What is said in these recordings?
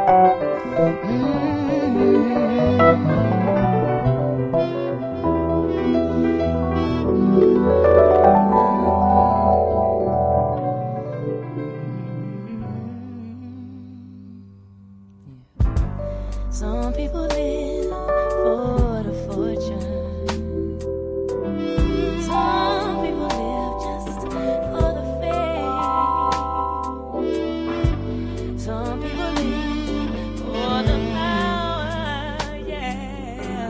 Some people live for the fortune. Some people live just for the fame. Some people live for the power, yeah.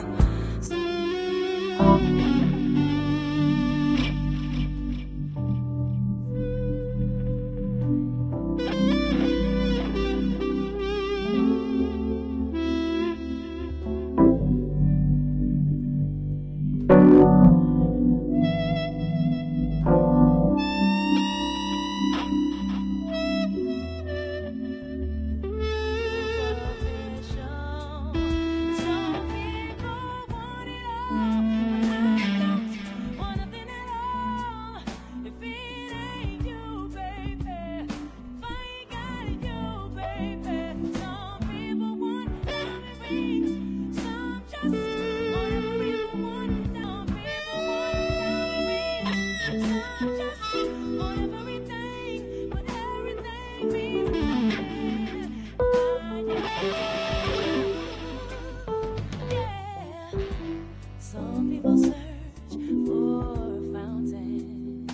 Some people search for a fountain.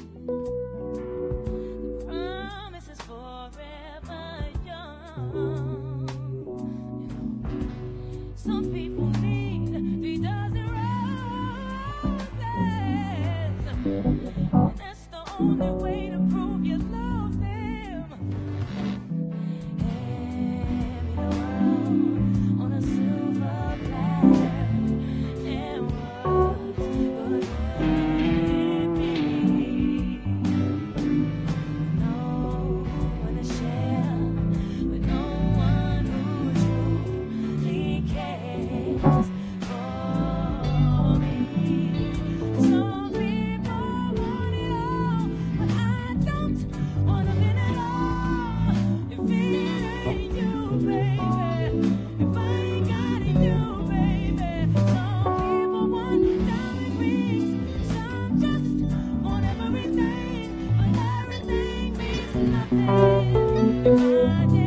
The promise is forever young. Some people need 3 dozen roses, and that's the only way to prove you love them. Hand me the world on a silver platter.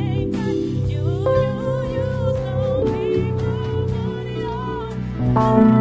You, some people want it all.